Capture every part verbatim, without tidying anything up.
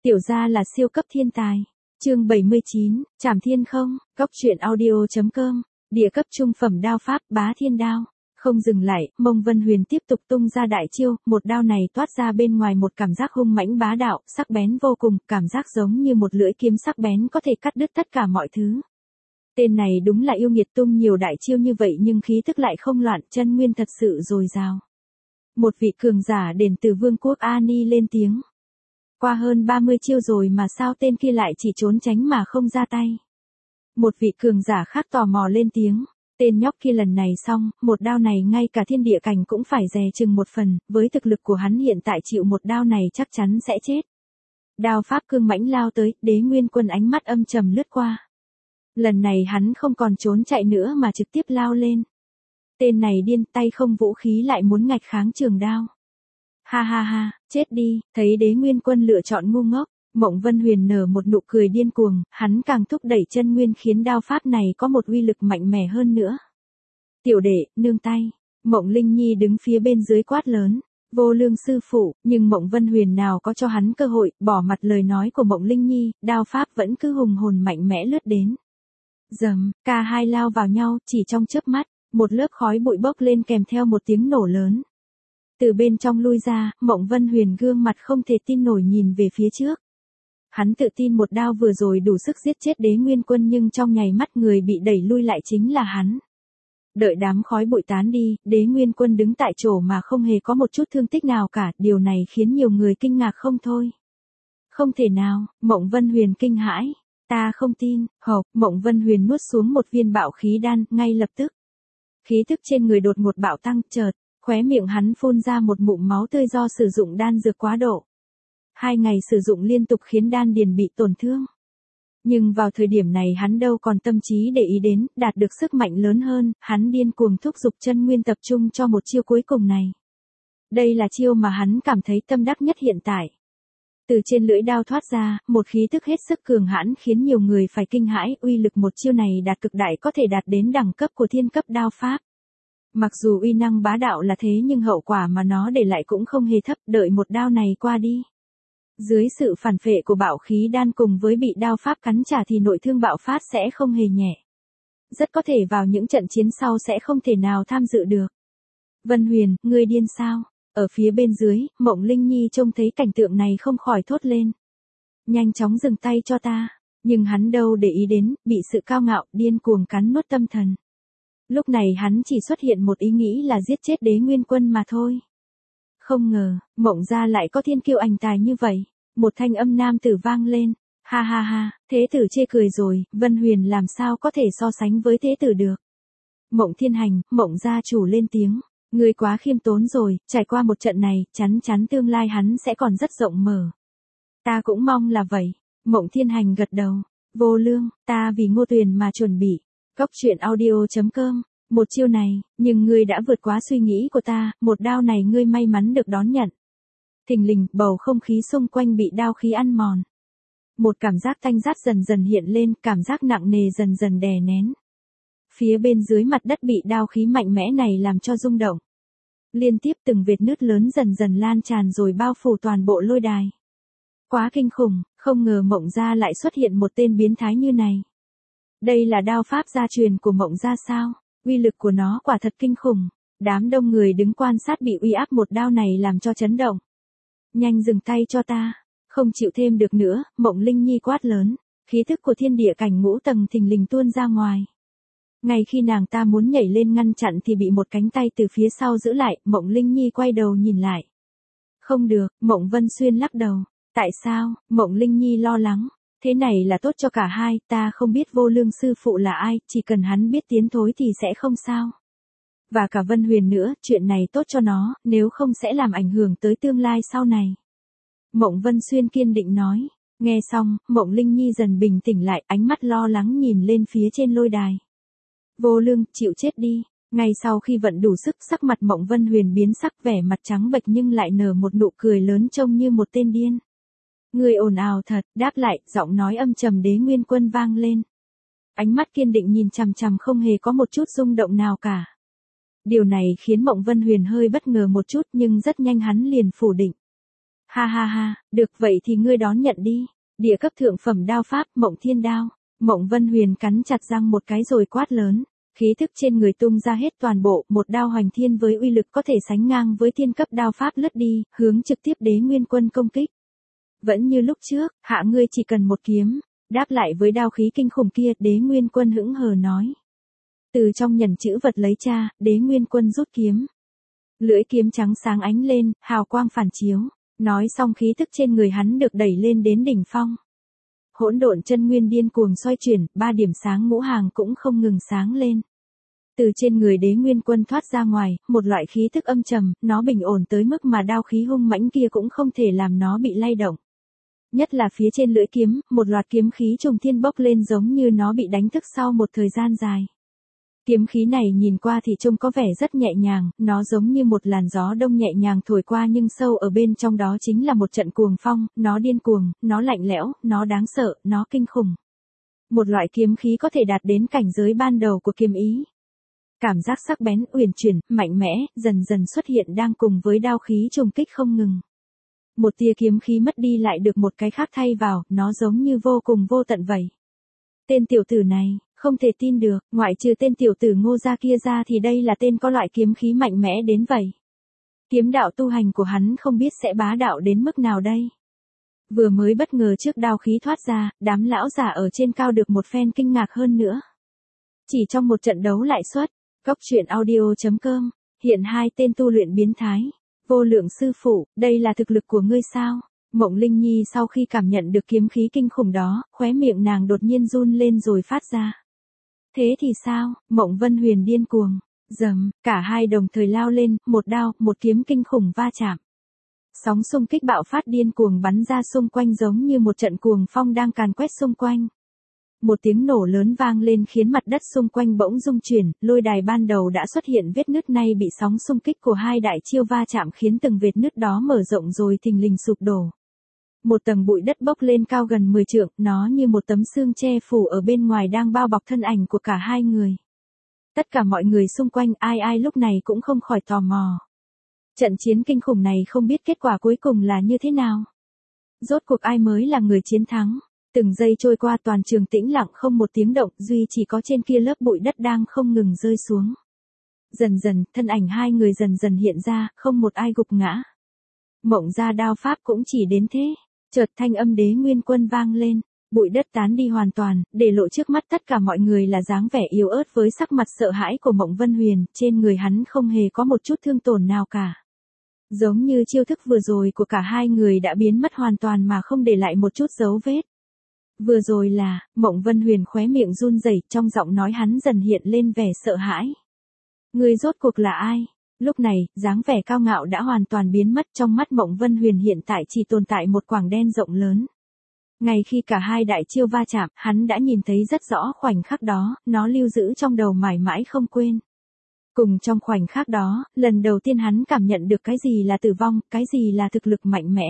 Tiểu gia là siêu cấp thiên tài. Chương bảy mươi chín, Trảm Thiên Không, Góc truyện audio chấm com, địa cấp trung phẩm đao pháp Bá Thiên Đao. Không dừng lại, Mông Vân Huyền tiếp tục tung ra đại chiêu, một đao này toát ra bên ngoài một cảm giác hung mãnh bá đạo, sắc bén vô cùng, cảm giác giống như một lưỡi kiếm sắc bén có thể cắt đứt tất cả mọi thứ. Tên này đúng là yêu nghiệt, tung nhiều đại chiêu như vậy nhưng khí tức lại không loạn, chân nguyên thật sự dồi dào. Một vị cường giả đến từ vương quốc Ani lên tiếng. Qua hơn ba mươi chiêu rồi mà sao tên kia lại chỉ trốn tránh mà không ra tay. Một vị cường giả khác tò mò lên tiếng. Tên nhóc kia lần này xong, một đao này ngay cả thiên địa cảnh cũng phải dè chừng một phần, với thực lực của hắn hiện tại chịu một đao này chắc chắn sẽ chết. Đao pháp cương mãnh lao tới, Đế Nguyên Quân ánh mắt âm trầm lướt qua. Lần này hắn không còn trốn chạy nữa mà trực tiếp lao lên. Tên này điên, tay không vũ khí lại muốn ngạch kháng trường đao. Ha ha ha, chết đi, thấy Đế Nguyên Quân lựa chọn ngu ngốc. Mộng Vân Huyền nở một nụ cười điên cuồng, hắn càng thúc đẩy chân nguyên khiến đao pháp này có một uy lực mạnh mẽ hơn nữa. Tiểu đệ, nương tay. Mộng Linh Nhi đứng phía bên dưới quát lớn. Vô Lương sư phụ, nhưng Mộng Vân Huyền nào có cho hắn cơ hội, bỏ mặt lời nói của Mộng Linh Nhi, đao pháp vẫn cứ hùng hồn mạnh mẽ lướt đến. Dầm, cả hai lao vào nhau, chỉ trong chớp mắt, một lớp khói bụi bốc lên kèm theo một tiếng nổ lớn. Từ bên trong lui ra, Mộng Vân Huyền gương mặt không thể tin nổi nhìn về phía trước. Hắn tự tin một đao vừa rồi đủ sức giết chết Đế Nguyên Quân nhưng trong nháy mắt người bị đẩy lui lại chính là hắn. Đợi đám khói bụi tán đi, Đế Nguyên Quân đứng tại chỗ mà không hề có một chút thương tích nào cả, điều này khiến nhiều người kinh ngạc không thôi. Không thể nào, Mộng Vân Huyền kinh hãi. Ta không tin, hộc, Mộng Vân Huyền nuốt xuống một viên bạo khí đan, ngay lập tức. Khí thức trên người đột ngột bạo tăng, chợt, khóe miệng hắn phun ra một ngụm máu tươi do sử dụng đan dược quá độ. Hai ngày sử dụng liên tục khiến đan điền bị tổn thương. Nhưng vào thời điểm này hắn đâu còn tâm trí để ý đến, đạt được sức mạnh lớn hơn, hắn điên cuồng thúc giục chân nguyên tập trung cho một chiêu cuối cùng này. Đây là chiêu mà hắn cảm thấy tâm đắc nhất hiện tại. Từ trên lưỡi đao thoát ra, một khí tức hết sức cường hãn khiến nhiều người phải kinh hãi, uy lực một chiêu này đạt cực đại có thể đạt đến đẳng cấp của thiên cấp đao pháp. Mặc dù uy năng bá đạo là thế nhưng hậu quả mà nó để lại cũng không hề thấp, đợi một đao này qua đi. Dưới sự phản phệ của bạo khí đan cùng với bị đao pháp cắn trả thì nội thương bạo phát sẽ không hề nhẹ. Rất có thể vào những trận chiến sau sẽ không thể nào tham dự được. Vân Huyền, ngươi điên sao? Ở phía bên dưới, Mộng Linh Nhi trông thấy cảnh tượng này không khỏi thốt lên. Nhanh chóng dừng tay cho ta. Nhưng hắn đâu để ý đến, bị sự cao ngạo, điên cuồng cắn nuốt tâm thần. Lúc này hắn chỉ xuất hiện một ý nghĩ là giết chết Đế Nguyên Quân mà thôi. Không ngờ, Mộng gia lại có thiên kiêu anh tài như vậy. Một thanh âm nam tử vang lên. Ha ha ha, thế tử chê cười rồi, Vân Huyền làm sao có thể so sánh với thế tử được. Mộng Thiên Hành, Mộng gia chủ lên tiếng. Ngươi quá khiêm tốn rồi, trải qua một trận này, chắn chắn tương lai hắn sẽ còn rất rộng mở. Ta cũng mong là vậy. Mộng Thiên Hành gật đầu. Vô Lương, ta vì Ngô Tuyền mà chuẩn bị. Góc truyện audio chấm com. Một chiêu này, nhưng ngươi đã vượt quá suy nghĩ của ta, một đao này ngươi may mắn được đón nhận. Thình lình, bầu không khí xung quanh bị đao khí ăn mòn. Một cảm giác tanh rát dần dần hiện lên, cảm giác nặng nề dần dần đè nén. Phía bên dưới mặt đất bị đao khí mạnh mẽ này làm cho rung động. Liên tiếp từng vệt nứt lớn dần dần lan tràn rồi bao phủ toàn bộ lôi đài. Quá kinh khủng, không ngờ Mộng gia lại xuất hiện một tên biến thái như này. Đây là đao pháp gia truyền của Mộng gia sao? Uy lực của nó quả thật kinh khủng. Đám đông người đứng quan sát bị uy áp một đao này làm cho chấn động. Nhanh dừng tay cho ta. Không chịu thêm được nữa, Mộng Linh Nhi quát lớn. Khí thức của thiên địa cảnh ngũ tầng thình lình tuôn ra ngoài. Ngay khi nàng ta muốn nhảy lên ngăn chặn thì bị một cánh tay từ phía sau giữ lại, Mộng Linh Nhi quay đầu nhìn lại. Không được, Mộng Vân Xuyên lắc đầu. Tại sao? Mộng Linh Nhi lo lắng. Thế này là tốt cho cả hai, ta không biết Vô Lương sư phụ là ai, chỉ cần hắn biết tiến thối thì sẽ không sao. Và cả Vân Huyền nữa, chuyện này tốt cho nó, nếu không sẽ làm ảnh hưởng tới tương lai sau này. Mộng Vân Xuyên kiên định nói. Nghe xong, Mộng Linh Nhi dần bình tĩnh lại, ánh mắt lo lắng nhìn lên phía trên lôi đài. Vô Lương, chịu chết đi. Ngay sau khi vận đủ sức, sắc mặt Mộng Vân Huyền biến sắc, vẻ mặt trắng bệch nhưng lại nở một nụ cười lớn trông như một tên điên. Người ồn ào thật, đáp lại, giọng nói âm trầm Đế Nguyên Quân vang lên. Ánh mắt kiên định nhìn chằm chằm không hề có một chút rung động nào cả. Điều này khiến Mộng Vân Huyền hơi bất ngờ một chút nhưng rất nhanh hắn liền phủ định. Ha ha ha, được vậy thì ngươi đón nhận đi. Địa cấp thượng phẩm đao pháp, Mộng Thiên Đao. Mộng Vân Huyền cắn chặt răng một cái rồi quát lớn. Khí thức trên người tung ra hết toàn bộ, một đao hoành thiên với uy lực có thể sánh ngang với thiên cấp đao pháp lướt đi, hướng trực tiếp Đế Nguyên Quân công kích. Vẫn như lúc trước, hạ ngươi chỉ cần một kiếm. Đáp lại với đao khí kinh khủng kia, Đế Nguyên Quân hững hờ nói. Từ trong nhẫn chữ vật lấy ra, Đế Nguyên Quân rút kiếm. Lưỡi kiếm trắng sáng ánh lên, hào quang phản chiếu. Nói xong khí thức trên người hắn được đẩy lên đến đỉnh phong. Hỗn độn chân nguyên điên cuồng xoay chuyển, ba điểm sáng ngũ hàng cũng không ngừng sáng lên. Từ trên người Đế Nguyên Quân thoát ra ngoài, một loại khí thức âm trầm, nó bình ổn tới mức mà đao khí hung mãnh kia cũng không thể làm nó bị lay động. Nhất là phía trên lưỡi kiếm, một loạt kiếm khí trùng thiên bốc lên giống như nó bị đánh thức sau một thời gian dài. Kiếm khí này nhìn qua thì trông có vẻ rất nhẹ nhàng, nó giống như một làn gió đông nhẹ nhàng thổi qua nhưng sâu ở bên trong đó chính là một trận cuồng phong, nó điên cuồng, nó lạnh lẽo, nó đáng sợ, nó kinh khủng. Một loại kiếm khí có thể đạt đến cảnh giới ban đầu của kiếm ý. Cảm giác sắc bén, uyển chuyển, mạnh mẽ, dần dần xuất hiện đang cùng với đao khí trùng kích không ngừng. Một tia kiếm khí mất đi lại được một cái khác thay vào, nó giống như vô cùng vô tận vậy. Tên tiểu tử này, không thể tin được, ngoại trừ tên tiểu tử Ngô gia kia ra thì đây là tên có loại kiếm khí mạnh mẽ đến vậy. Kiếm đạo tu hành của hắn không biết sẽ bá đạo đến mức nào đây. Vừa mới bất ngờ trước đao khí thoát ra, đám lão giả ở trên cao được một phen kinh ngạc hơn nữa. Chỉ trong một trận đấu lại xuất, Góc truyện audio chấm com, hiện hai tên tu luyện biến thái. Vô Lượng sư phụ, đây là thực lực của ngươi sao? Mộng Linh Nhi sau khi cảm nhận được kiếm khí kinh khủng đó, khóe miệng nàng đột nhiên run lên rồi phát ra. Thế thì sao? Mộng Vân Huyền điên cuồng. Dầm, cả hai đồng thời lao lên, một đao, một kiếm kinh khủng va chạm. Sóng xung kích bạo phát điên cuồng bắn ra xung quanh giống như một trận cuồng phong đang càn quét xung quanh. Một tiếng nổ lớn vang lên khiến mặt đất xung quanh bỗng rung chuyển, lôi đài ban đầu đã xuất hiện vết nứt nay bị sóng xung kích của hai đại chiêu va chạm khiến từng vết nứt đó mở rộng rồi thình lình sụp đổ. Một tầng bụi đất bốc lên cao gần mười trượng, nó như một tấm xương che phủ ở bên ngoài đang bao bọc thân ảnh của cả hai người. Tất cả mọi người xung quanh ai ai lúc này cũng không khỏi tò mò. Trận chiến kinh khủng này không biết kết quả cuối cùng là như thế nào. Rốt cuộc ai mới là người chiến thắng. Từng giây trôi qua toàn trường tĩnh lặng không một tiếng động, duy chỉ có trên kia lớp bụi đất đang không ngừng rơi xuống. Dần dần, thân ảnh hai người dần dần hiện ra, không một ai gục ngã. Mộng gia đao pháp cũng chỉ đến thế. Chợt thanh âm Đế Nguyên Quân vang lên, bụi đất tán đi hoàn toàn, để lộ trước mắt tất cả mọi người là dáng vẻ yếu ớt với sắc mặt sợ hãi của Mộng Vân Huyền, trên người hắn không hề có một chút thương tổn nào cả. Giống như chiêu thức vừa rồi của cả hai người đã biến mất hoàn toàn mà không để lại một chút dấu vết. Vừa rồi là, Mộng Vân Huyền khóe miệng run rẩy, trong giọng nói hắn dần hiện lên vẻ sợ hãi. Người rốt cuộc là ai? Lúc này, dáng vẻ cao ngạo đã hoàn toàn biến mất, trong mắt Mộng Vân Huyền hiện tại chỉ tồn tại một quảng đen rộng lớn. Ngay khi cả hai đại chiêu va chạm, hắn đã nhìn thấy rất rõ khoảnh khắc đó, nó lưu giữ trong đầu mãi mãi không quên. Cùng trong khoảnh khắc đó, lần đầu tiên hắn cảm nhận được cái gì là tử vong, cái gì là thực lực mạnh mẽ.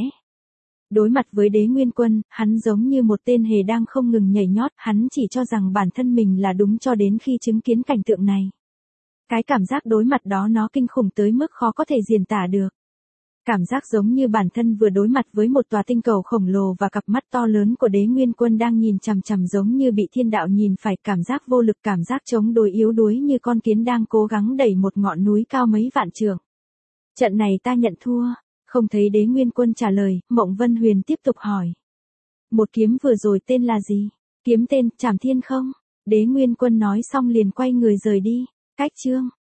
Đối mặt với Đế Nguyên Quân, hắn giống như một tên hề đang không ngừng nhảy nhót, hắn chỉ cho rằng bản thân mình là đúng cho đến khi chứng kiến cảnh tượng này. Cái cảm giác đối mặt đó nó kinh khủng tới mức khó có thể diễn tả được. Cảm giác giống như bản thân vừa đối mặt với một tòa tinh cầu khổng lồ và cặp mắt to lớn của Đế Nguyên Quân đang nhìn chằm chằm giống như bị thiên đạo nhìn phải, cảm giác vô lực, cảm giác chống đối yếu đuối như con kiến đang cố gắng đẩy một ngọn núi cao mấy vạn trượng. Trận này ta nhận thua. Không thấy Đế Nguyên Quân trả lời, Mộng Vân Huyền tiếp tục hỏi. Một kiếm vừa rồi tên là gì? Kiếm tên, Trảm Thiên không? Đế Nguyên Quân nói xong liền quay người rời đi. Cách chương.